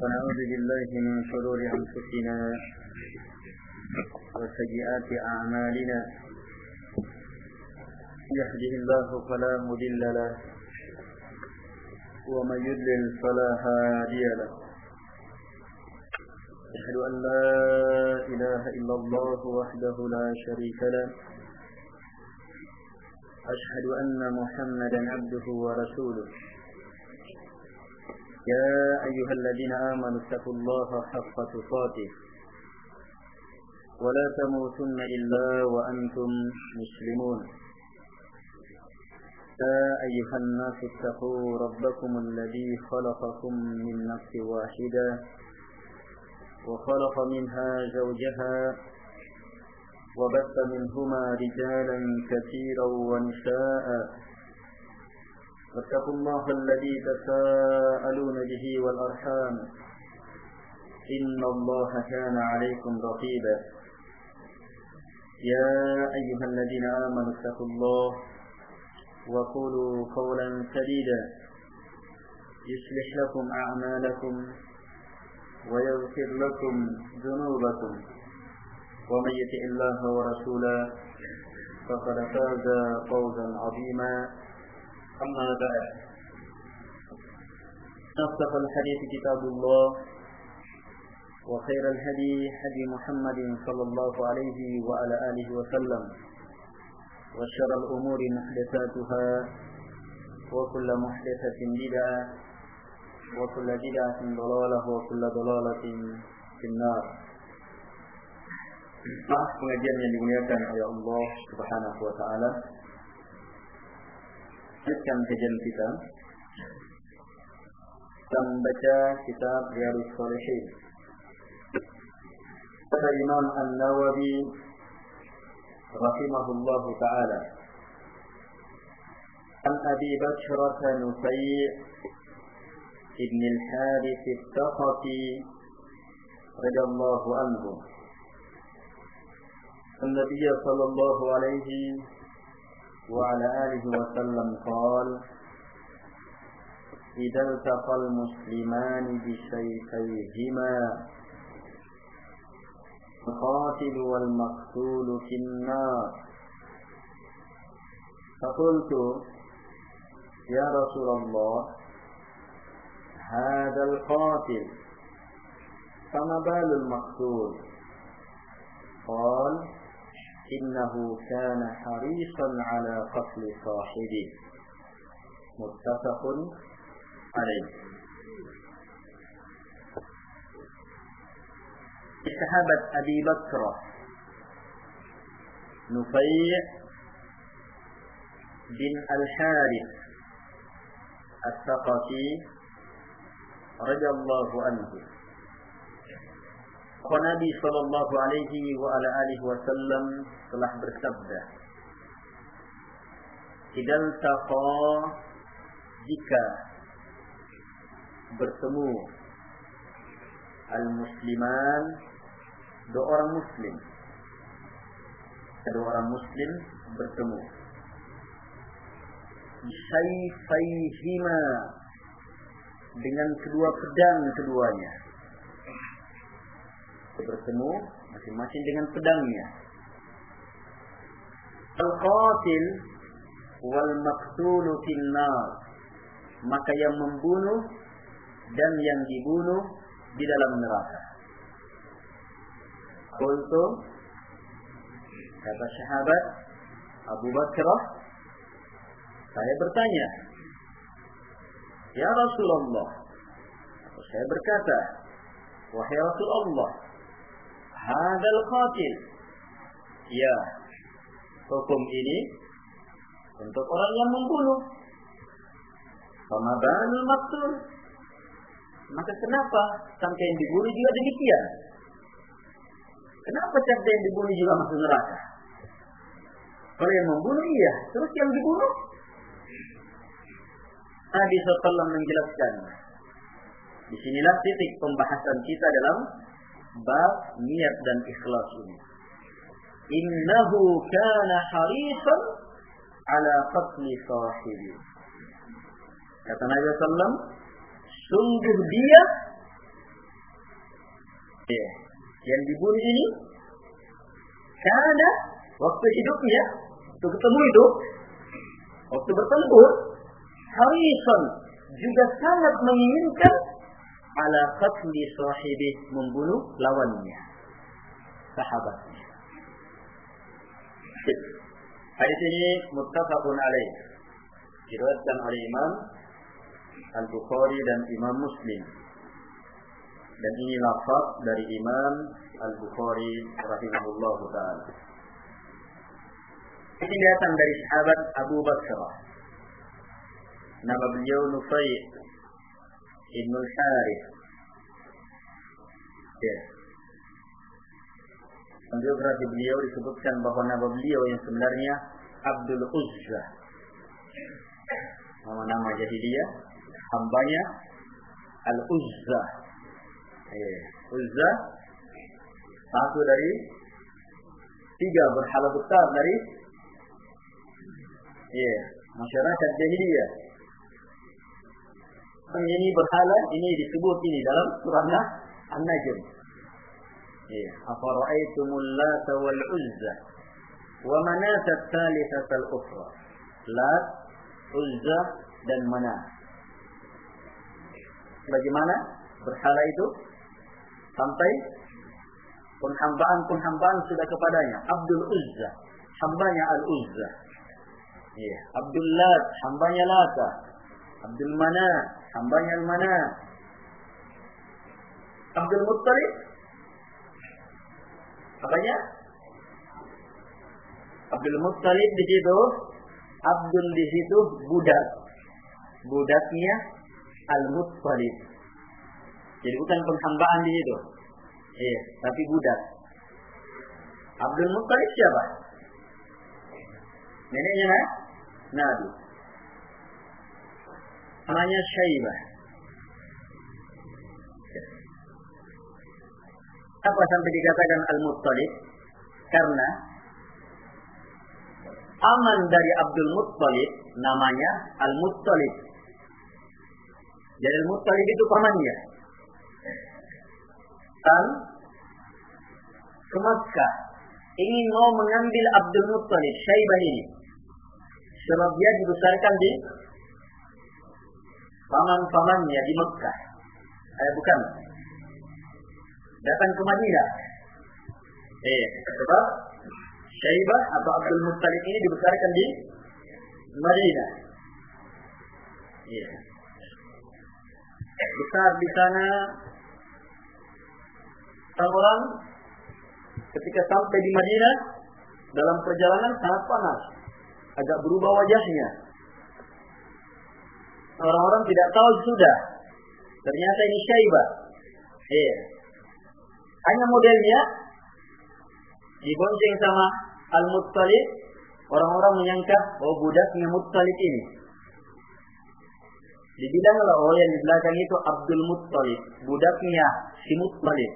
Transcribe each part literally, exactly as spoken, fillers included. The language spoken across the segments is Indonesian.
ونعوذ بالله من شرور أنفسنا وسيئات أعمالنا يهده الله فلا مضل له ومن يضلل فلا هادي له أشهد أن لا إله إلا الله وحده لا شريك له أشهد أن محمدا عبده ورسوله يا أيها الذين آمنوا اتقوا الله حق تقاته ولا تموتن إلا وأنتم مسلمون يا أيها الناس اتقوا ربكم الذي خلقكم من نفس واحدة وخلق منها زوجها وبث منهما رجالا كثيرا ونساء واتقوا الله الذي تساءلون به والأرحام إن الله كان عليكم رقيبا يا أيها الذين آمنوا اتقوا الله وقولوا قولا سديدا يصلح لكم أعمالكم ويغفر لكم ذنوبكم ومن يطع الله ورسوله فقد فاز فوزا عظيما أما بعد أصدق الحديث كتاب الله وخير الهدي هدي محمد صلى الله عليه وعلى آله وسلم وشر الأمور محدثاتها وكل محدثة بدعة وكل بدعة ضلالة وكل ضلالة في النار. Maaf pengajian yang dimuliakan oleh Allah Subhanahu wa taala. Lanjutkan kajian kita. Kita membaca kitab Riyadhus Shalihin. Kata Imam An-Nawawi rahimahullahu taala, An Abi Bakrah Nufay' ibn al-Harith al-Thaqafi radhiyallahu anhu, An-Nabiy sallallahu alaihi وعلى آله وسلم قال إذا التقى المسلمان بسيفيهما القاتل والمقتول في النار. فقلت يا رسول الله هذا القاتل فما بال المقتول؟ قال إنه كان حريصا على قتل صاحبه. متفق عليه. Sahabat Abi Bakrah Nufay' bin Al-Harith Al-Thaqafi radhiyallahu anhu, Nabi sallallahu alaihi wa ala alihi wasallam telah bersabda, Idal taqa, jika bertemu al-musliman, dua orang muslim, dua orang muslim bertemu, bisayfayhima, dengan kedua pedang keduanya, bertemu masing-masing dengan pedangnya. Al-qatil wal maqtul fil nar, maka yang membunuh dan yang dibunuh di dalam neraka. Qultu, kata sahabat Abu Bakrah, saya bertanya, ya Rasulullah, saya berkata, wahai Rasulullah, hadal qatil, ya, hukum ini untuk orang yang membunuh. Fama balul maqtul, maka kenapa sampai yang dibunuh juga demikian? Kenapa sampai yang dibunuh juga masuk neraka? Kalau yang membunuh iya, terus yang dibunuh? Nabi shallallahu alaihi wasallam menjelaskan. Disinilah titik pembahasan kita dalam bab niat dan ikhlas ini. Innahu kana harisan ala qatli sahibi. Kata Nabi sallallahu alaihi wasallam, sungguh dia Ya. Yang dibunuh ini karena waktu hidupnya, waktu ketemu itu, waktu bertempur, harisan juga sangat menginginkan ala qatli sahibi, membunuh lawannya, sahabatnya. Hadis ini muttafaqun alaih, diriwayatkan oleh Imam Al-Bukhari dan Imam Muslim. Dan ini lafaz dari Imam Al-Bukhari rahimahullah ta'ala. Ini datang dari sahabat Abu Bakar. Nama beliau Nufai' Ibn Harith. Ya. Biografi beliau disebutkan bahwa nama beliau yang sebenarnya Abdul Uzza. Nama-nama jahiliyah, hambanya Al-Uzza. Eh, Uzza satu dari tiga berhala besar dari ya, masyarakat jahiliyah. Ini berhala ini disebut ini dalam surah An-Najm. Ya, afara'aitumul Lata wal Uzza wa Manat ats-tsalitsah al-ukhra. Lat, Uzza dan Manat. Bagaimana berhala itu? Sampai penghambaan-penghambaan sudah kepadanya. Abdul Uzza, hambanya Al-Uzza. Ya, Abdul Lat, hambanya Lata. Abdul Manat, hambanya Al-Manat. Abdul Muttalib, apanya? Abdul Muttalib di situ, Abdul di situ budak. Budaknya Al-Muttalib. Jadi bukan penghambaan di situ. Iya, tapi budak. Abdul Muttalib siapa? Neneknya nah? Nabi. Namanya Syaibah. Apa sampai dikatakan Al-Muttalib? Karena aman dari Abdul Muttalib namanya Al-Muttalib. Jadi Al-Muttalib itu pamannya. Dan ke Makkah ingin mau mengambil Abdul Muttalib, Syaibah ini, sebab dia dibesarkan di paman-pamannya di Makkah. Eh bukan, datang ke Madinah. Eh, sebab Syaibah atau Abdul Muttalib ini dibesarkan di Madinah. Iya. Besar di sana. Orang ketika sampai di Madinah dalam perjalanan sangat panas, agak berubah wajahnya. Orang-orang tidak tahu sudah. Ternyata ini Syaibah. Eh, hanya modelnya dibonceng sama Al-Muttalib. Orang-orang menyangka, oh budaknya Muttalib ini. Dibilanglah, oh yang di belakang itu Abdul Muttalib, budaknya si Muttalib.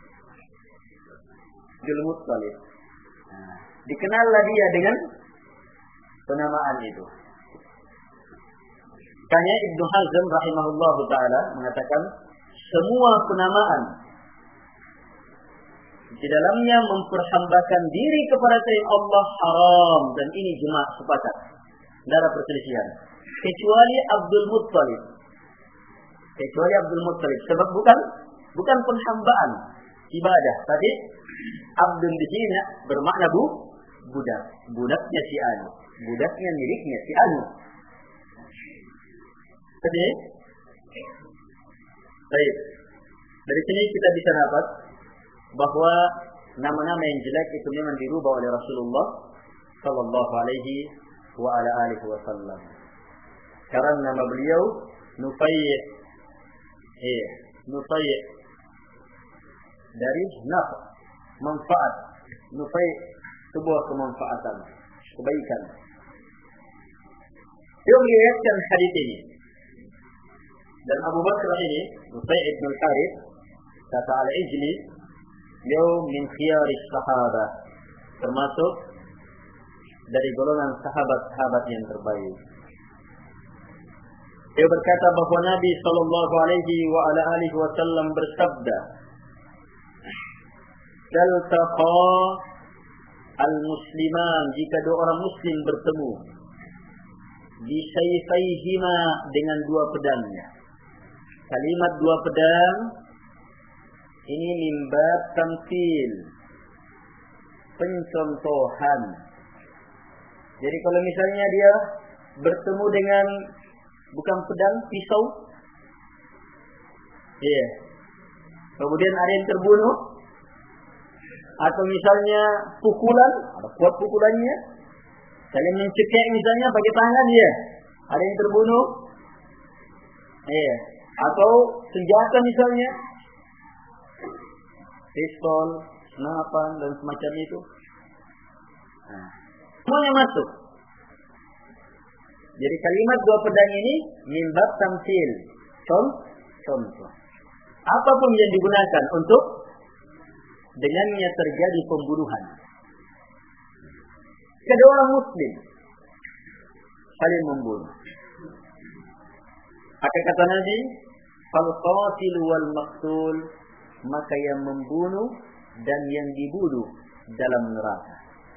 Abdul Muttalib. Nah, dikenallah dia dengan penamaan itu. Makanya Ibnu Hazm rahimahullah ta'ala mengatakan semua penamaan di dalamnya memperhambakan diri kepada selain Allah haram, dan ini jemaah sepakat, tidak ada perselisihan, kecuali Abdul Muttalib. Kecuali Abdul Muttalib, sebab bukan bukan penghambaan ibadah, tapi Abdul di sini bermakna bu budak, budaknya si Anu, budaknya miliknya si Anu. Jadi, baik. Dari sini kita bisa dapat bahwa nama-nama yang jelek itu memang dirubah oleh Rasulullah sallallahu alaihi wa ala alihi wasallam. Karena nama beliau Nufai', eh, Nufai' dari naf, manfaat. Nufai' sebuah kemanfaatan, kebaikan. Dia meriwayatkan hadis ini. Dan Abu Bakar ini, Nufai' ibn al-Harith, kata Al-Ijli, dia min khiyaris sahabat, termasuk dari golongan sahabat-sahabat yang terbaik. Dia berkata bahwa Nabi sallallahu alaihi wa ala alihi wasallam bersabda, idaltaqa al-musliman, jika dua orang muslim bertemu, bisayfayhima, dengan dua pedangnya. Kalimat dua pedang ini mimbab tamthil, pencontohan. Jadi kalau misalnya dia bertemu dengan bukan pedang, pisau, iya, yeah. Kemudian ada yang terbunuh, atau misalnya pukulan, ada kuat pukulannya, saling mencekik misalnya pakai tangan, ya, yeah. Ada yang terbunuh, iya, yeah. Atau senjata misalnya, pistol, senapan dan semacam itu. Nah, semuanya masuk. Jadi kalimat dua pedang ini mimbab tamthil, contoh. Apapun yang digunakan untuk dengannya terjadi pembunuhan. Kedua orang muslim saling membunuh. Apa kata Nabi? Fal qatil wal maqtul, maka yang membunuh dan yang dibunuh dalam neraka.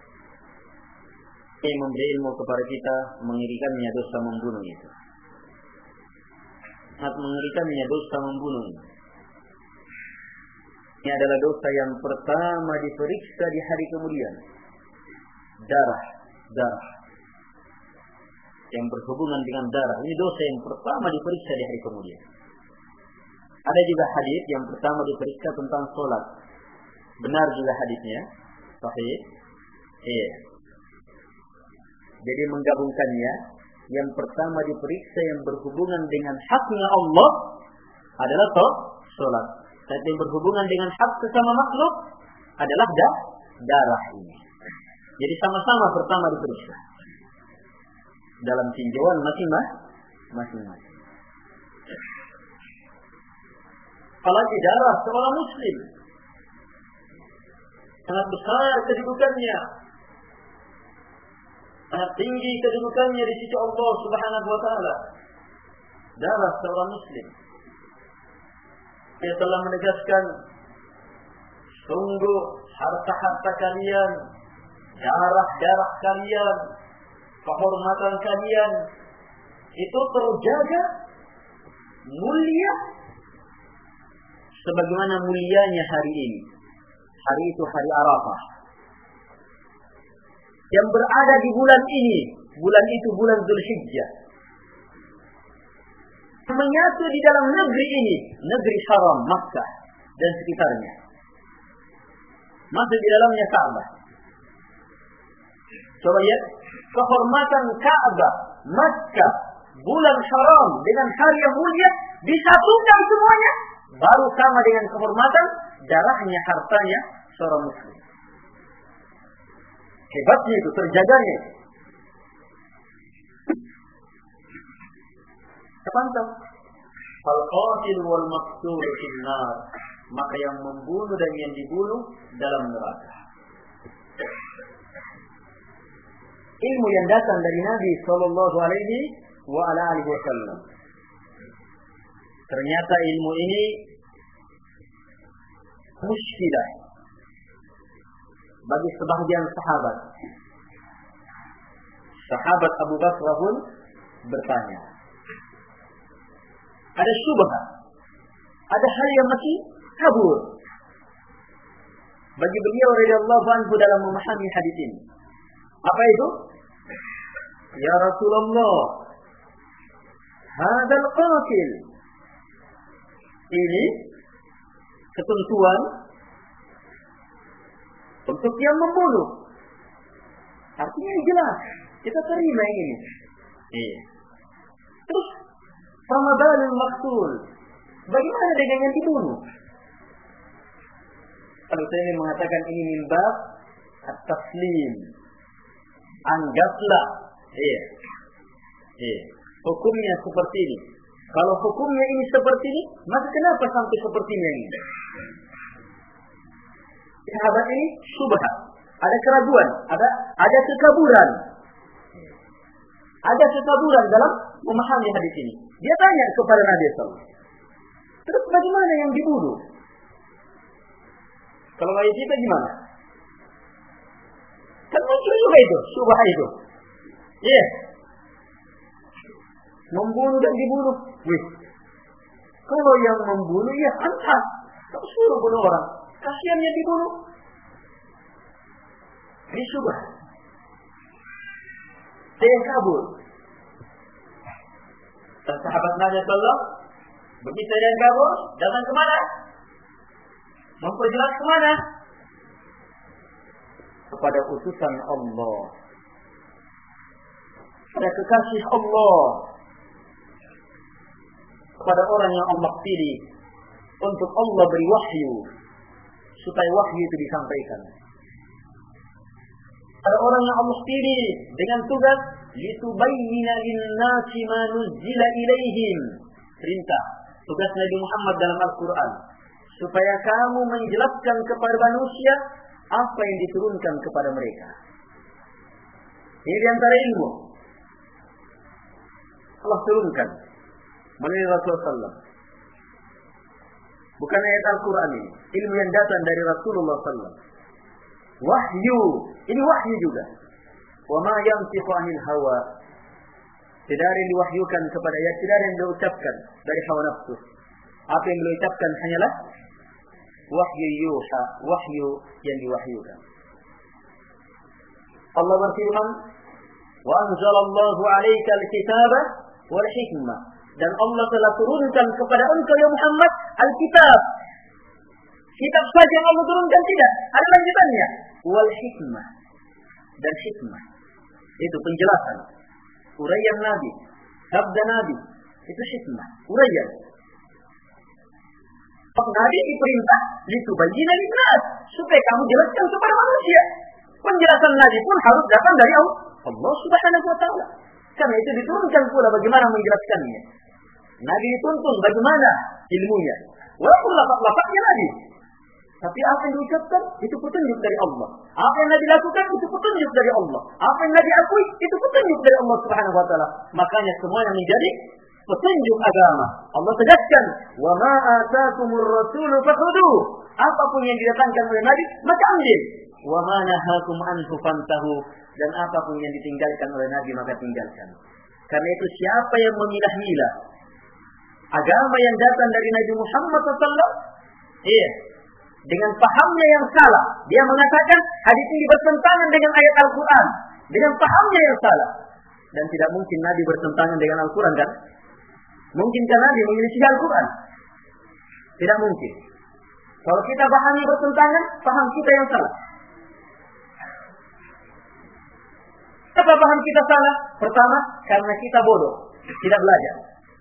Yang memberi ilmu kepada kita, mengerikannya dosa membunuh itu. Sangat mengerikannya dosa membunuh. Ini adalah dosa yang pertama diperiksa di hari kemudian. Darah, darah yang berhubungan dengan darah, ini dosa yang pertama diperiksa di hari kemudian. Ada juga hadis yang pertama diperiksa tentang sholat. Benar juga hadisnya, sahih. Iya. Jadi menggabungkannya, yang pertama diperiksa yang berhubungan dengan haknya Allah adalah sholat. Dan yang berhubungan dengan hak sesama makhluk adalah da- darah ini. Jadi sama-sama pertama diperiksa dalam tinjauan masing-masing. Apalagi darah seorang muslim sangat besar kedudukannya, sangat tinggi kedudukannya di sisi Allah Subhanahu wa taala. Darah seorang muslim, dia telah menegaskan, sungguh harta-harta kalian, darah-darah kalian, kehormatan kalian itu terjaga mulia sebagaimana mulianya hari ini. Hari itu hari Arafah yang berada di bulan ini. Bulan itu bulan Dzulhijjah, menyatu di dalam negeri ini, negeri haram Makkah dan sekitarnya. Masuk di dalamnya Ka'bah. Coba lihat kehormatan Ka'bah, Makkah, bulan haram dengan hari yang mulia disatukan semuanya, baru sama dengan kehormatan darahnya, hartanya seorang muslim. Hebatnya itu, terjaganya. Terpantau. Fal qatil wal maqtul fil nar, maka yang membunuh dan yang dibunuh dalam neraka. Ilmu yang datang dari Nabi sallallahu alaihi wa ala alihi wasallam. Ternyata ilmu ini muskilah bagi sebahagian sahabat. Sahabat Abu Bakar pun bertanya. Ada syubhat, ada hal yang masih kabur bagi beliau radhiyallahu anhu dalam memahami hadis ini. Apa itu? Ya Rasulullah, hadzal qatil, ini ketentuan untuk yang membunuh. Artinya ini jelas, kita terima ini. Iya. Terus sama balul maqtul, bagaimana dengan yang dibunuh? Kalau saya ingin mengatakan ini mimbab at-taslim, anggaplah, iya, iya, hukumnya seperti ini. Kalau hukumnya ini seperti ini, maka kenapa sampai sepertinya ini? Sahabat ini syubhat, ada keraguan, ada ada kekaburan, ada kekaburan dalam memahami hadis ini. Dia tanya kepada Nabi sallallahu alaihi wasallam, terus bagaimana yang dibunuh? Kalau nggak dicipta gimana? Kan muncul juga itu, syubhat itu. Iya. Yeah. Membunuh dan dibunuh. Wih. Kalau yang membunuh ya antas. Kau suruh bunuh orang. Kasihannya dibunuh. Ini syubhat. Dia kabur. Dan sahabat Nabi sallallahu alaihi wasallam begitu dia kabur, datang kemana? Memperjelas kemana? Kepada utusan Allah, pada kekasih Allah, kepada orang yang Allah pilih untuk Allah beri wahyu supaya wahyu itu disampaikan. Ada orang yang Allah pilih dengan tugas litubayyina lin-nasi ma nuzila ilaihim. Perintah tugas Nabi Muhammad dalam Al-Qur'an supaya kamu menjelaskan kepada manusia apa yang diturunkan kepada mereka. Ini di antara ilmu Allah turunkan melalui Rasulullah sallallahu alaihi wasallam. Bukan ayat Al-Quran ini, ilmu yang datang dari Rasulullah sallallahu alaihi wasallam. Wahyu, ini wahyu juga. Wa ma yantiqu 'anil hawa. Tidak ada yang diwahyukan kepada dia, tidak ada yang diucapkan dari hawa nafsu. Apa yang beliau ucapkan hanyalah wahyu yuha, wahyu yang diwahyukan. Allah berfirman, "Wa anzalallahu 'alaika al-kitaba wal hikmah." Dan Allah telah turunkan kepada engkau ya Muhammad al-kitab. Kitab saja yang Allah turunkan tidak, ada lanjutannya. Wal hikmah, dan hikmah itu penjelasan, uraian Nabi, sabda Nabi, itu hikmah, uraian. Nabi diperintah litubayyina lin-nas, supaya kamu jelaskan kepada manusia. Penjelasan Nabi pun harus datang dari Allah Subhanahu wa taala. Karena itu diturunkan pula bagaimana menjelaskannya. Nabi dituntun bagaimana ilmunya. Walaupun lafaz-lafaznya Nabi, tapi apa yang diucapkan itu petunjuk dari Allah. Apa yang Nabi lakukan itu petunjuk dari Allah. Apa yang Nabi akui itu petunjuk dari Allah Subhanahu wa taala. Makanya semuanya menjadi petunjuk agama. Allah tegaskan, "Wa ma ataakumur rasulu fakhudhuh." Apapun yang didatangkan oleh Nabi, maka ambil. Wa ma nahakum anhu fantahu. Dan apapun yang ditinggalkan oleh Nabi, maka tinggalkan. Karena itu siapa yang memilah-milah agama yang datang dari Nabi Muhammad sallallahu alaihi wasallam, iya, dengan pahamnya yang salah, dia mengatakan hadis ini bertentangan dengan ayat Al-Quran, dengan pahamnya yang salah. Dan tidak mungkin Nabi bertentangan dengan Al-Quran, kan? Mungkinkah Nabi menyelisih Al-Quran? Tidak mungkin. Kalau kita pahami bertentangan, paham kita yang salah. Apa paham kita salah? Pertama, karena kita bodoh, tidak belajar.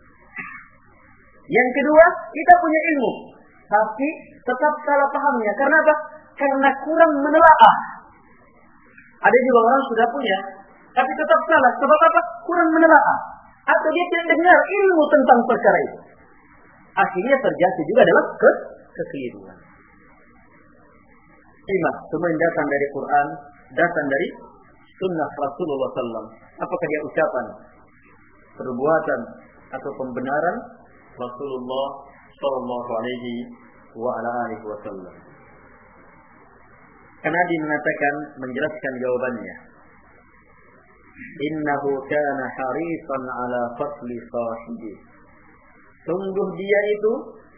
Yang kedua, kita punya ilmu, tapi tetap salah pahamnya. Karena apa? Karena kurang menelaah. Ada juga orang sudah punya, tapi tetap salah. Sebab apa? Kurang menelaah. Atau dia tidak dengar ilmu tentang perkara itu. Akhirnya terjadi juga dalam ke kekeliruan. Lima, semua yang datang dari Quran, datang dari sunnah Rasulullah sallallahu alaihi wasallam. Apakah dia ucapan, perbuatan, atau pembenaran Rasulullah sallallahu alaihi wa ala alihi wasallam. Karena dia mengatakan, menjelaskan jawabannya, innahu kana harisan ala fasli sahibi. Sungguh dia itu,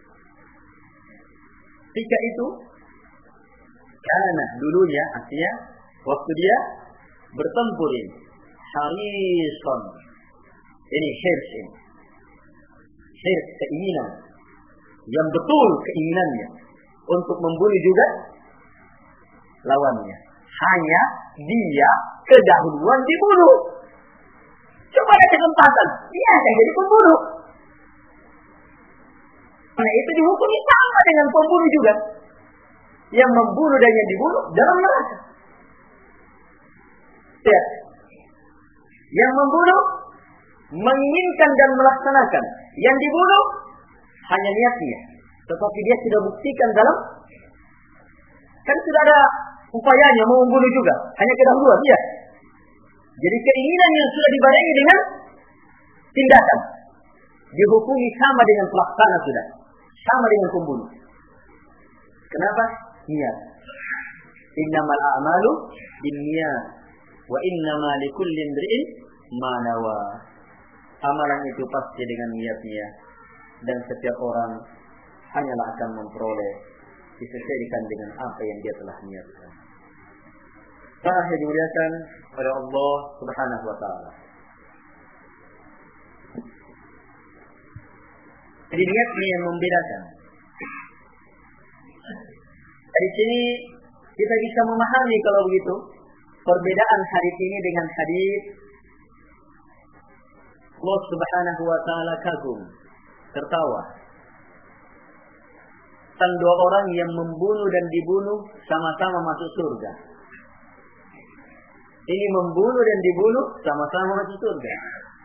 ketika itu, kana dulunya, artinya waktu dia bertempur ini, harisan. Ini hirs ini. Hirs, keinginan. Yang betul keinginannya untuk membunuh juga lawannya. Hanya dia kedahuluan dibunuh. Coba ada kesempatan, dia akan jadi pembunuh. Nah itu dihukumi sama dengan pembunuh juga. Yang membunuh dan yang dibunuh dalam neraka. Ya. Yang membunuh menginginkan dan melaksanakan. Yang dibunuh hanya niatnya, tetapi dia sudah buktikan dalam, kan sudah ada upayanya mau membunuh juga, hanya kedahuluan dia. Jadi keinginan yang sudah dibarengi dengan tindakan dihukumi sama dengan pelaksana sudah, sama dengan pembunuh. Kenapa? niat. Innamal a'malu binniyat wa innama likulli imri'in ma nawa. Amalan itu pasti dengan niatnya, dan setiap orang hanyalah akan memperoleh disesuaikan dengan apa yang dia telah niatkan. Para yang dimuliakan oleh Allah Subhanahu wa taala. Jadi niat ini yang membedakan. Dari sini kita bisa memahami kalau begitu perbedaan hadis ini dengan hadis Allah Subhanahu wa taala kagum, tertawa tentang dua orang yang membunuh dan dibunuh sama-sama masuk surga. Ini membunuh dan dibunuh sama-sama masuk surga.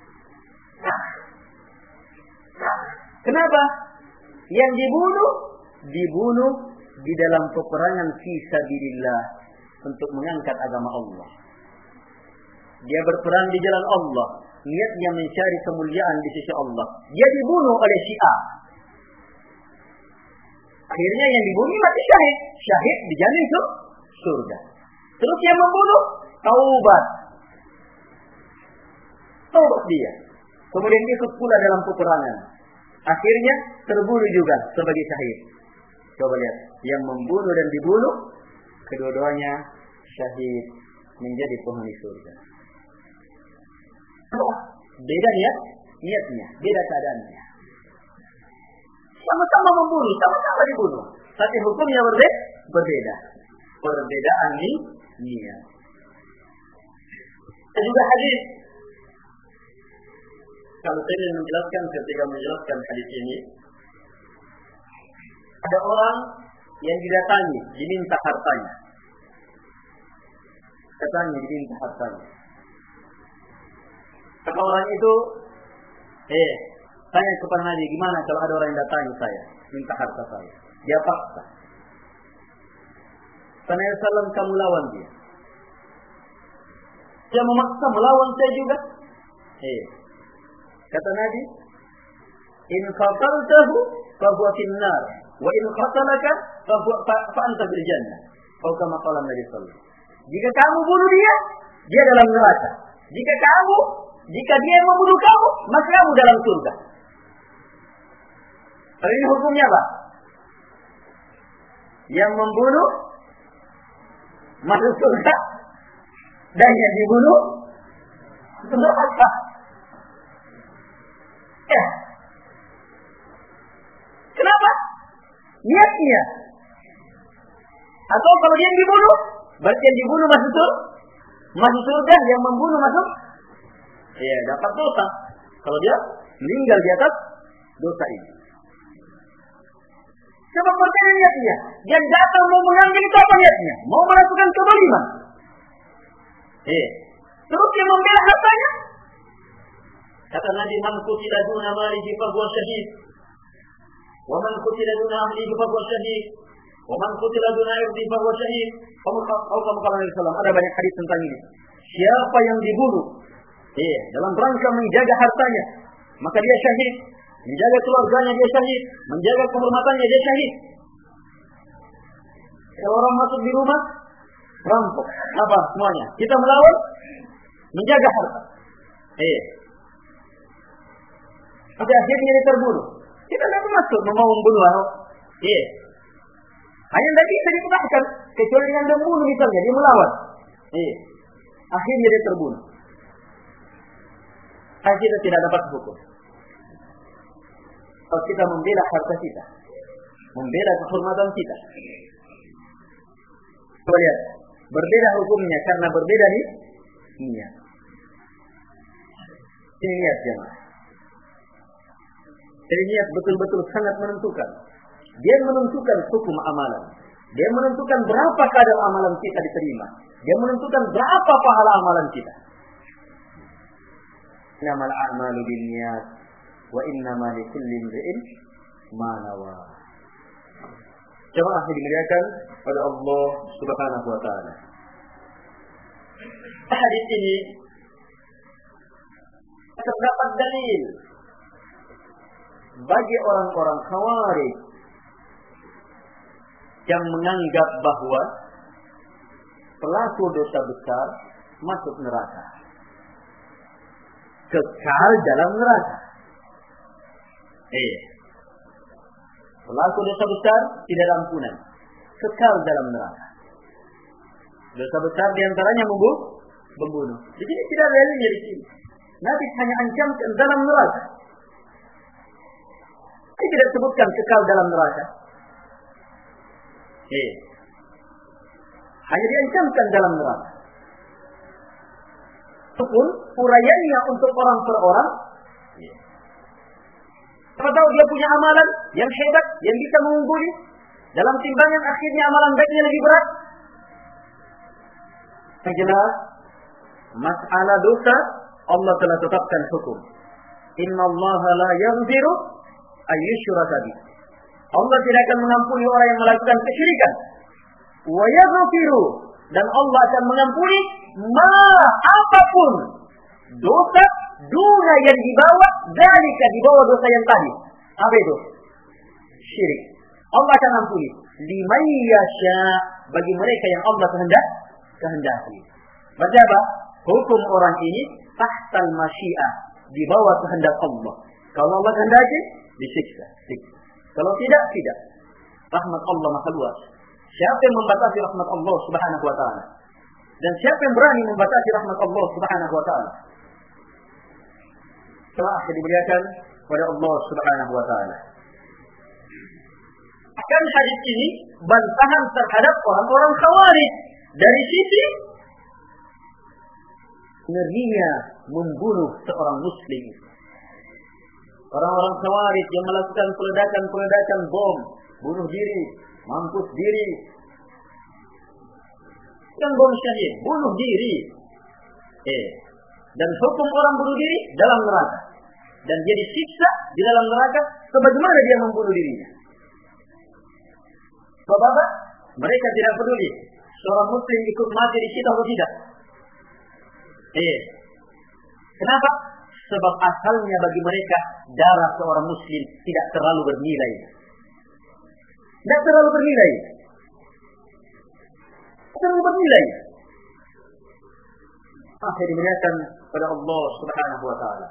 Kenapa? Yang dibunuh dibunuh di dalam peperangan fi sabilillah untuk mengangkat agama Allah. Dia berperang di jalan Allah, niatnya mencari kemuliaan di sisi Allah. Dia dibunuh oleh Syiah. Akhirnya yang dibunuh mati syahid. Syahid dijamin itu surga. Terus yang membunuh taubat. Taubat dia. Kemudian ikut pula dalam peperangan. Akhirnya terbunuh juga sebagai syahid. Coba lihat, yang membunuh dan dibunuh kedua-duanya syahid menjadi penghuni surga. Beda niat, niatnya, beda keadaannya. Sama-sama membunuh, sama-sama dibunuh, tapi hukumnya berbeda. Berbeda. Perbedaan ini niat. Dan juga hadis. Kalau saya ingin menjelaskan ketika menjelaskan hadis ini, ada orang yang didatangi, diminta hartanya. Datangnya diminta hartanya. Kata orang itu, eh, tanya kepada Nabi, gimana kalau ada orang yang datangi saya, minta harta saya. Dia paksa. Kata Nabi sallallahu alaihi wasallam, kamu lawan dia. Dia memaksa melawan saya juga. Eh, kata Nabi, in qataltahu fa huwa finnar, wa in qatalaka fa fa anta bil jannah. Atau kama qala Nabi sallallahu alaihi wasallam. Jika kamu bunuh dia, dia dalam neraka. Jika kamu Jika dia membunuh kamu, maka kamu dalam surga. Tapi ini hukumnya apa? Yang membunuh masuk surga, dan yang dibunuh neraka. Ya. Kenapa? Niatnya. Atau kalau dia yang dibunuh, berarti yang dibunuh masuk surga, masuk surga, yang membunuh masuk. Ya, dapat dosa. Kalau dia meninggal di atas dosa ini. Sebab berbeda niatnya. Dia datang mau mengambil itu apa niatnya? Mau melakukan kezaliman. Eh, terus dia membela hartanya. Kata Nabi, man qutila duna malihi fa huwa syahid. Wa man qutila duna ahlihi fa huwa syahid. Wa man qutila duna irdihi fa huwa syahid. Kamu tahu kamu kalau Nabi sallallahu alaihi wasallam ada banyak hadis tentang ini. Siapa yang dibunuh Eh, dalam rangka menjaga hartanya, maka dia syahid. Menjaga keluarganya dia syahid. Menjaga kehormatannya dia syahid. Kalau orang masuk di rumah, rampok. Apa semuanya? Kita melawan, menjaga harta. Eh, tapi akhirnya dia terbunuh. Kita tidak masuk mau membunuh. Eh, hanya tidak bisa dikatakan kecuali dengan membunuh misalnya, dia melawan. Eh, akhirnya dia terbunuh. Kita tidak dapat hukum. Kalau kita membela harta kita, membela kehormatan kita, coba lihat, berbeda hukumnya karena berbeda nih niat. Ini niat jemaah. Jadi niat betul-betul sangat menentukan. Dia menentukan hukum amalan. Dia menentukan berapa kadar amalan kita diterima. Dia menentukan berapa pahala amalan kita. Innamal a'malu binniyat wa innama likulli imri'in ma nawa. Jemaah dimuliakan oleh Allah Subhanahu wa taala. Hadis ini terdapat dalil bagi orang-orang Khawarij yang menganggap bahwa pelaku dosa besar masuk neraka, kekal dalam neraka. Eh, pelaku dosa besar tidak ada ampunan, kekal dalam neraka. Dosa besar diantaranya membunuh, membunuh. Di sini tidak ada dalilnya di sini. Nabi hanya ancamkan dalam neraka. Dia tidak sebutkan kekal dalam neraka. Eh, hanya diancamkan dalam neraka. Walaupun uraiannya untuk orang per orang. Siapa tahu dia punya amalan yang hebat, yang bisa mengungguli. Dalam timbangan akhirnya amalan baiknya lebih berat. Yang jelas, masalah dosa Allah telah tetapkan hukum. Inna Allah la yaghfiru ayyushraka bih. Allah tidak akan mengampuni orang yang melakukan kesyirikan. Wa yaghfiru, dan Allah akan mengampuni ma apapun dosa duna yang dibawa dalika di bawah dosa yang tadi. Apa itu? Syirik. Allah akan ampuni liman yasha, bagi mereka yang Allah kehendak kehendaki. Berarti apa? Hukum orang ini tahtal masyiah, di bawah kehendak Allah. Kalau Allah kehendaki, disiksa, siksa. Kalau tidak, tidak. Rahmat Allah maha luas. Siapa yang membatasi rahmat Allah Subhanahu wa taala? Dan siapa yang berani membatasi rahmat Allah Subhanahu wa taala? Telah dimuliakan oleh Allah Subhanahu wa taala. Akan hadis ini bantahan terhadap orang-orang Khawarij dari sisi ngerinya membunuh seorang muslim. Orang-orang Khawarij yang melakukan peledakan-peledakan bom, bunuh diri, mampus diri. Yang bom syahid, bunuh diri. Eh, dan hukum orang bunuh diri dalam neraka. Dan dia disiksa di dalam neraka sebagaimana dia membunuh dirinya. Bapak-bapak, mereka tidak peduli seorang muslim ikut mati di situ atau tidak. Eh, kenapa? Sebab asalnya bagi mereka darah seorang muslim tidak terlalu bernilai. Tidak terlalu bernilai. Tidak terlalu bernilai. Akhir dimuliakan pada Allah Subhanahu wa taala.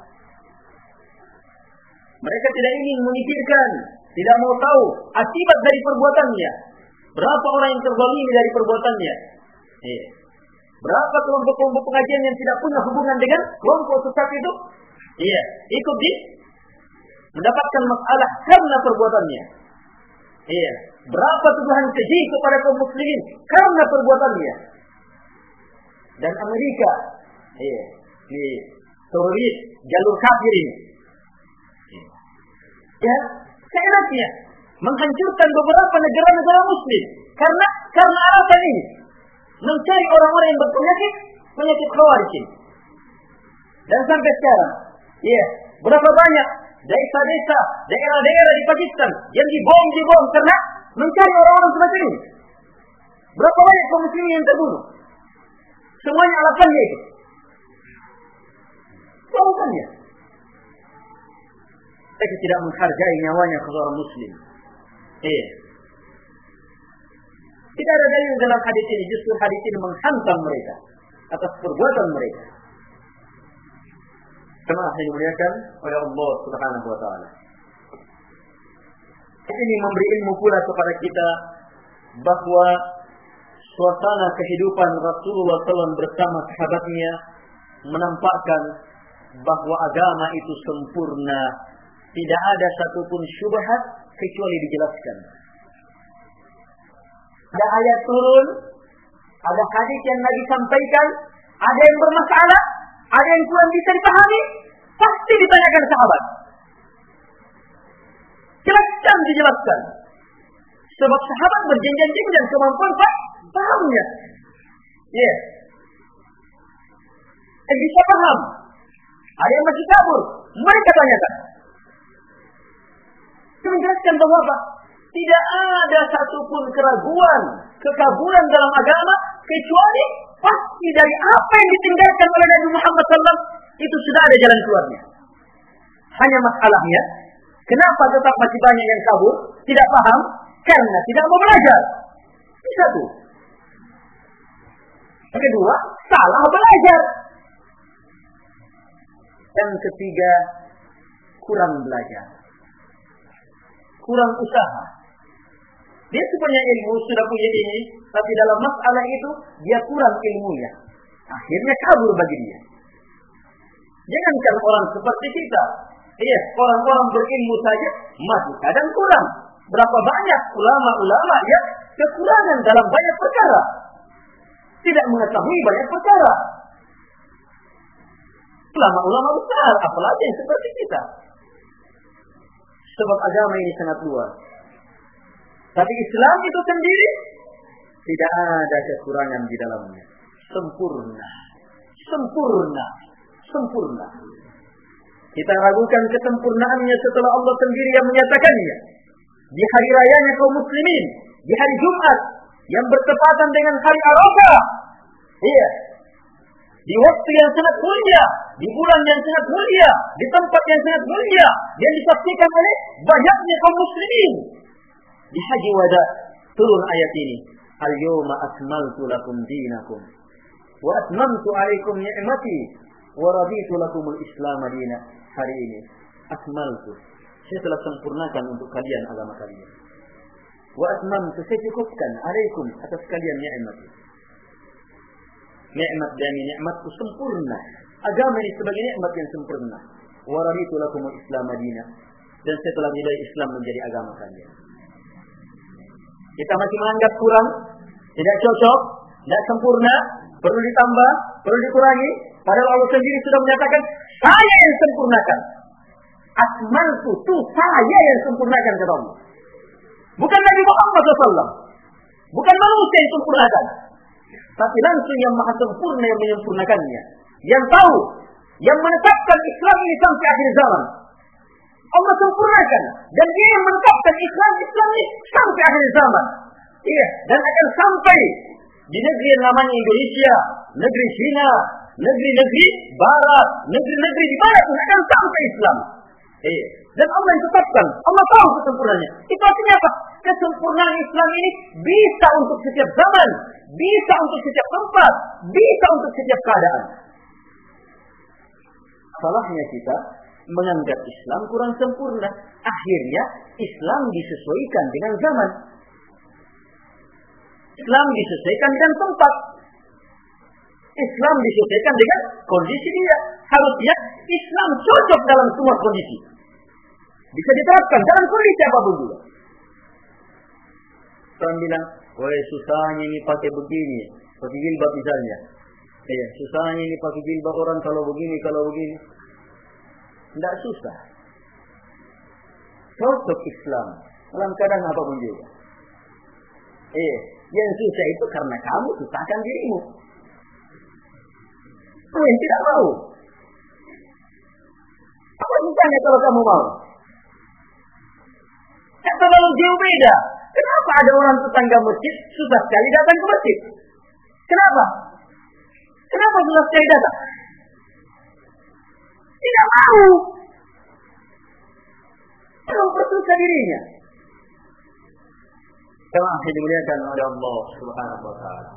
Mereka tidak ingin memikirkan, tidak mau tahu akibat dari perbuatannya. Berapa orang yang terzalimi dari perbuatannya? Eh, berapa kelompok-kelompok pengajian yang tidak punya hubungan dengan kelompok sesat itu? Iya, ikut di mendapatkan masalah karena perbuatannya. Iya, berapa tuduhan keji kepada kaum muslimin karena perbuatannya. Dan Amerika, iya, di teroris jalur kafir ini, ya, seenaknya menghancurkan beberapa negara-negara muslim karena karena alasan ini, mencari orang-orang yang berpenyakit penyakit Khawarij. Dan sampai sekarang, ya, berapa banyak desa-desa, daerah-daerah di Pakistan yang dibom-dibom karena mencari orang-orang semacam ini. Berapa banyak kaum muslimin yang terbunuh? Semuanya alasannya itu. Alasannya. Mereka tidak menghargai nyawanya seorang muslim. Eh. Tidak ada dalil dalam hadis ini, justru hadis ini menghantam mereka atas perbuatan mereka. Jemaah yang dimuliakan oleh Allah Subhanahu wa taala. Ini memberi ilmu pula kepada kita bahwa suasana kehidupan Rasulullah sallallahu alaihi wasallam bersama sahabatnya menampakkan bahwa agama itu sempurna, tidak ada satupun syubhat kecuali dijelaskan. Ada ayat turun, ada hadis yang Nabi sampaikan, ada yang bermasalah, ada yang kurang bisa dipahami, pasti ditanyakan sahabat. Jelaskan, dijelaskan. Sebab sahabat berjenjang dan kemampuan pahamnya. Ya. Yeah. Yang bisa paham. Ada yang masih kabur, mereka tanyakan. Saya menjelaskan bahwa apa? Tidak ada satupun keraguan, kekaburan dalam agama, kecuali pasti dari apa yang ditinggalkan oleh Nabi Muhammad sallallahu alaihi wasallam itu sudah ada jalan keluarnya. Hanya masalahnya, kenapa tetap masih banyak yang kabur, tidak paham? Karena tidak mau belajar. Satu. Kedua, salah belajar. Dan ketiga, kurang belajar. Kurang usaha. Dia punya ilmu, sudah punya ini, tapi dalam masalah itu dia kurang ilmunya. Akhirnya kabur bagi dia. Jangankan orang seperti kita. Iya, orang-orang berilmu saja masih kadang kurang. Berapa banyak ulama-ulama yang kekurangan dalam banyak perkara. Tidak mengetahui banyak perkara. Ulama-ulama besar, apalagi yang seperti kita. Sebab agama ini sangat luas. Tapi Islam itu sendiri tidak ada kekurangan di dalamnya. Sempurna. Sempurna. Sempurna. Kita ragukan kesempurnaannya setelah Allah sendiri yang menyatakannya. Di hari rayanya kaum muslimin. Di hari Jumat. Yang bertepatan dengan hari Arafah. Iya. Di waktu yang sangat mulia. Di bulan yang sangat mulia. Di tempat yang sangat mulia. Yang disaksikan oleh banyaknya kaum muslimin. Di haji wada turun ayat ini. Al-yawma akmaltu lakum dinakum. Wa atmamtu alaikum ni'mati. Wa raditu lakumul islam dina. Hari ini. Akmaltu. Saya telah sempurnakan untuk kalian agama kalian. Wa atmamtu. Saya cukupkan alaikum atas kalian ni'mati. Nikmat demi nikmatku sempurna. Agama ini sebagai nikmat yang sempurna. Wa raditu lakumul islam dina. Dan saya telah ridai Islam menjadi agama kalian. Kita masih menganggap kurang, tidak cocok, tidak sempurna, perlu ditambah, perlu dikurangi. Padahal Allah sendiri sudah menyatakan, saya yang sempurnakan. Akmaltu, itu saya yang sempurnakan kata Allah. Bukan Nabi Muhammad shallallahu alaihi wasallam. Bukan manusia yang sempurnakan. Tapi langsung yang maha sempurna yang menyempurnakannya. Yang tahu, yang menetapkan Islam ini sampai akhir zaman. Allah sempurnakan. Dan dia yang menetapkan Islam, Islam ini sampai akhir zaman. Iya. Dan akan sampai di negeri yang namanya Indonesia, negeri China, negeri-negeri Barat, negeri-negeri di Barat pun akan sampai Islam. Iya. Dan Allah yang tetapkan. Allah tahu kesempurnaannya. Itu artinya apa? Kesempurnaan Islam ini bisa untuk setiap zaman. Bisa untuk setiap tempat. Bisa untuk setiap keadaan. Salahnya kita menganggap Islam kurang sempurna. Akhirnya Islam disesuaikan dengan zaman. Islam disesuaikan dengan tempat. Islam disesuaikan dengan kondisi dia. Harusnya Islam cocok dalam semua kondisi. Bisa diterapkan dalam kondisi apapun juga. Orang bilang, wah susahnya ini pakai begini. Pakai jilbab misalnya. Eh, susahnya ini pakai jilbab orang kalau begini, kalau begini. Tidak susah. Cocok Islam dalam keadaan apapun juga. Eh, yang susah itu karena kamu susahkan dirimu. Kamu yang tidak mau. Apa susahnya kalau kamu mau? Kan terlalu jauh beda. Kenapa ada orang tetangga masjid susah sekali datang ke masjid? Kenapa? Kenapa susah sekali datang? Tidak mau. Belum persusah dirinya. Jemaah yang dimuliakan oleh Allah Subhanahu wa taala.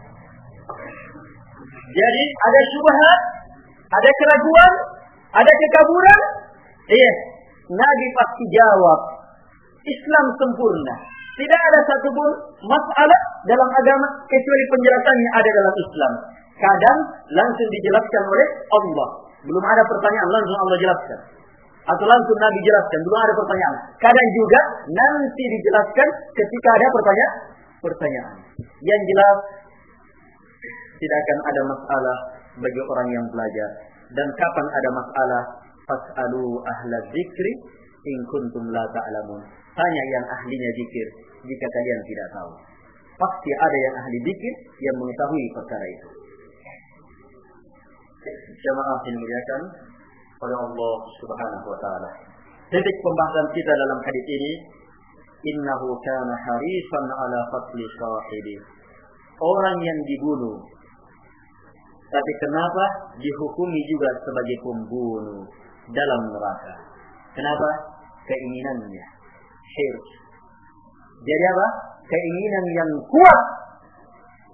Jadi ada syubhat, ada keraguan, ada kekaburan. Iya, Nabi pasti jawab, Islam sempurna. Tidak ada satupun masalah dalam agama kecuali penjelasannya ada dalam Islam. Kadang langsung dijelaskan oleh Allah. Belum ada pertanyaan, langsung Allah jelaskan. Atau langsung Nabi jelaskan, belum ada pertanyaan. Kadang juga nanti dijelaskan ketika ada pertanyaan. Pertanyaan. Yang jelas, tidak akan ada masalah bagi orang yang belajar. Dan kapan ada masalah, fas'alu ahla dzikri in kuntum la ta'lamun. Tanya yang ahlinya zikir jika kalian tidak tahu. Pasti ada yang ahli zikir yang mengetahui perkara itu. Jemaah yang dimuliakan oleh Allah Subhanahu wa taala. Titik pembahasan kita dalam hadis ini, innahu kana harisan ala qatli sahibi. Orang yang dibunuh tapi kenapa dihukumi juga sebagai pembunuh dalam neraka? Kenapa? Keinginannya. Hirs. Jadi apa? Keinginan yang kuat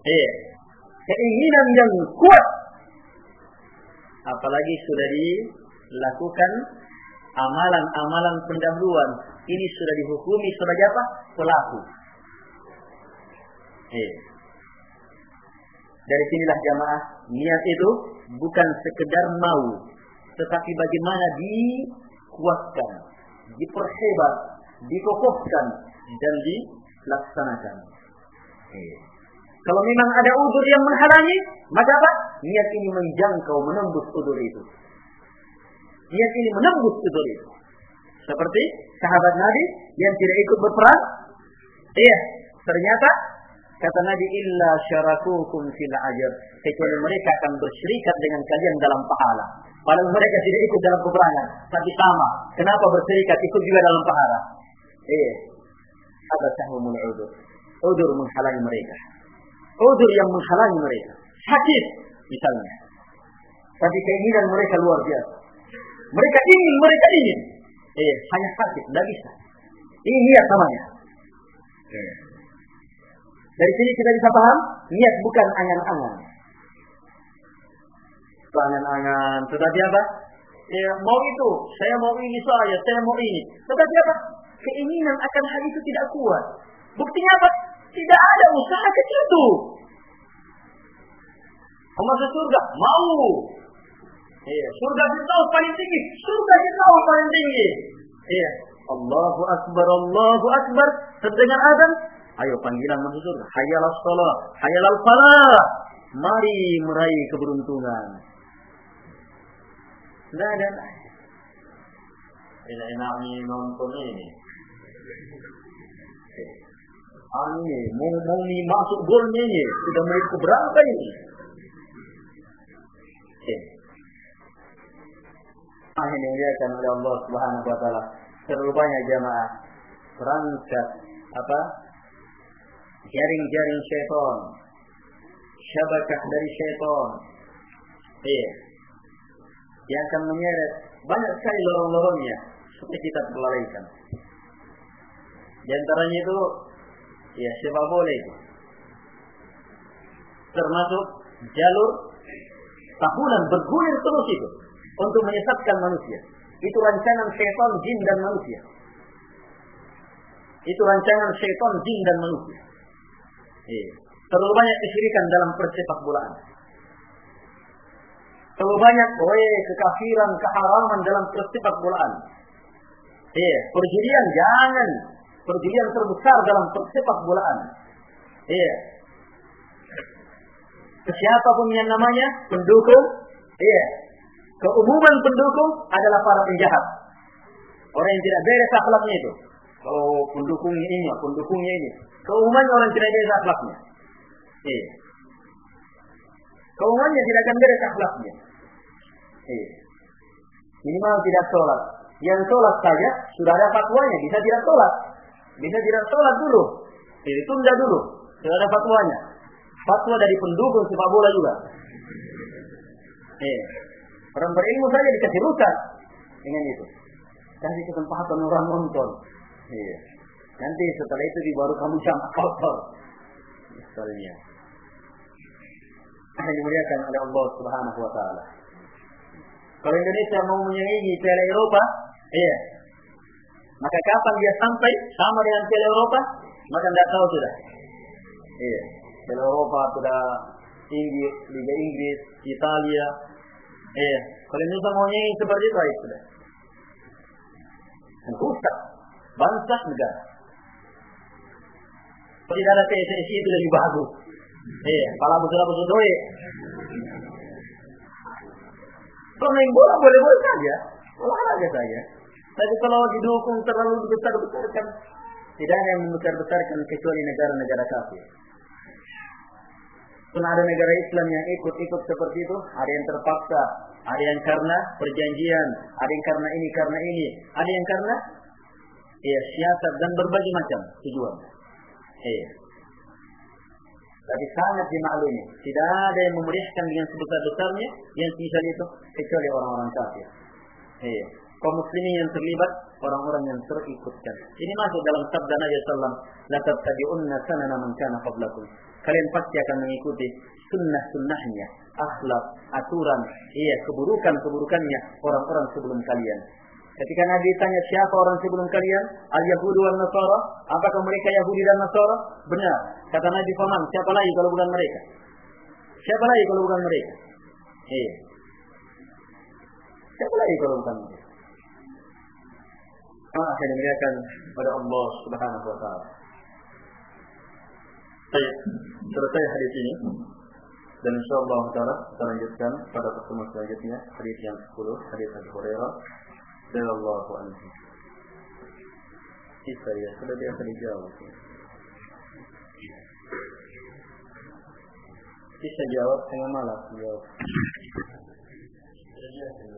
Iya. Keinginan yang kuat. Apalagi sudah dilakukan amalan-amalan pendahuluan. Ini sudah dihukumi sebagai apa? Pelaku. Iya. Dari sinilah jamaah, niat itu bukan sekedar mau, tetapi bagaimana dikuatkan, diperhebat, dikokohkan, dan dilaksanakan. Iya. Kalau memang ada udzur yang menghalangi, maka apa? Niat ini menjangkau, menembus udzur itu. Niat ini menembus udzur itu. Seperti sahabat Nabi yang tidak ikut berperang. Iya, ternyata kata Nabi, illa syarakukum fil ajr, kecuali mereka akan berserikat dengan kalian dalam pahala. Padahal mereka tidak ikut dalam peperangan, tapi sama. Kenapa berserikat, ikut juga dalam pahala? Iya. Ada sahumul udzur. Udzur menghalangi mereka. Udzur yang menghalangi mereka. Sakit misalnya. Tapi keinginan mereka luar biasa. Mereka ingin, mereka ingin. Eh, hanya sakit, tidak bisa. Ini niat namanya. Eh. Dari sini kita bisa paham, niat bukan angan-angan. Angan-angan, tetapi apa? Ya, mau itu, saya mau ini saya, saya mau ini. Tetapi apa? Keinginan akan hal itu tidak kuat. Buktinya apa? Tidak ada usaha kecil itu. Masuk surga, mau. Iya, surga Firdaus paling tinggi, surga Firdaus paling tinggi. Iya, Allahu Akbar, Allahu Akbar. Terdengar azan, ayo panggilan masuk surga. Hayyalas shalah, hayyalal falah. Mari meraih keberuntungan. Tidak ada. Enak-enak nih nonton ini. Ah ini, mau mau nih masuk golnya ini, sudah mulai keberapa ini? Oke. Ah ini dilihatkan oleh Allah Subhanahu Wa Taala. Terlalu banyak jamaah perangkat apa? Jaring-jaring syaitan, syabakah dari syaitan, iya, yang akan menyeret banyak sekali lorong-lorongnya supaya kita terlalaikan. Di antaranya itu, ya sepak bola itu, termasuk jalur tahunan bergulir terus itu untuk menyesatkan manusia. Itu rancangan syaitan, jin dan manusia. Itu rancangan syaitan, jin dan manusia. Iya. Terlalu banyak kesyirikan dalam persepak bolaan. Terlalu banyak oh, kekafiran, keharaman dalam persepak bolaan. Iya, perjudian jangan. Perjudian terbesar dalam persepak bolaan. Iya. Siapapun yang namanya pendukung, iya. Keumuman pendukung adalah para penjahat. Orang yang tidak beres akhlaknya itu. Kalau pendukungnya ini, pendukungnya ini. Keumumannya orang tidak beres akhlaknya. Iya. Keumumannya tidak akan beres akhlaknya. Iya. Minimal tidak sholat. Yang sholat saja sudah ada fatwanya, bisa tidak sholat. Bisa tidak sholat dulu. Jadi tunda dulu. Sudah ada fatwanya. Fatwa dari pendukung sepak bola juga. Iya. Orang berilmu saja dikasih rusak dengan itu. Kasih kesempatan orang nonton. Iya. Nanti setelah itu baru kamu jamak kotor. Misalnya. Yang dimuliakan oleh Allah Subhanahu Wa Taala. Kalau Indonesia mau menyaingi Piala Eropa, iya. Maka kapan dia sampai sama dengan Piala Eropa? Maka tidak tahu sudah. Iya. Piala Eropa sudah tinggi, Liga Inggris, Italia. Iya. Kalau Indonesia mau menyaingi seperti itu, ayo sudah. Rusak bangsa negara. Kalau tidak ada P S S I itu lebih bagus. Iya. Kalau betul-betul doy. Kalau main bola boleh-boleh saja, olahraga saja. Tapi kalau didukung terlalu besar-besarkan, tidak ada yang membesar-besarkan kecuali negara-negara kafir. Pun ada negara Islam yang ikut-ikut seperti itu, ada yang terpaksa, ada yang karena perjanjian, ada yang karena ini karena ini, ada yang karena ya siasat dan berbagai macam tujuan. Iya. Tapi sangat dimaklumi, tidak ada yang memeriahkan dengan sebesar-besarnya yang sisa itu kecuali orang-orang kafir. Iya. Kaum muslimin yang terlibat orang-orang yang terikutkan. Ini masuk dalam sabda Nabi sallallahu alaihi wasallam, la tattabi'unna sanana man kana qablakum. Kalian pasti akan mengikuti sunnah-sunnahnya, akhlak, aturan, iya, keburukan-keburukannya orang-orang sebelum kalian. Ketika Nabi tanya siapa orang sebelum kalian, al-Yahudi wal Nasara, apakah mereka Yahudi dan Nasara? Benar. Kata Nabi, "Faman, siapa lagi kalau bukan mereka?" Siapa lagi kalau bukan mereka? Iya. Siapa lagi kalau bukan mereka? Maka akan dimuliakan pada Allah Subhanahu wa taala. Baik, selesai hadis ini dan insyaallah taala kita lanjutkan pada pertemuan selanjutnya hadis yang sepuluh, hadis Abu Hurairah radhiyallahu anhu. Kita ya sudah biasa dijawab. Bisa jawab tengah malam jawab.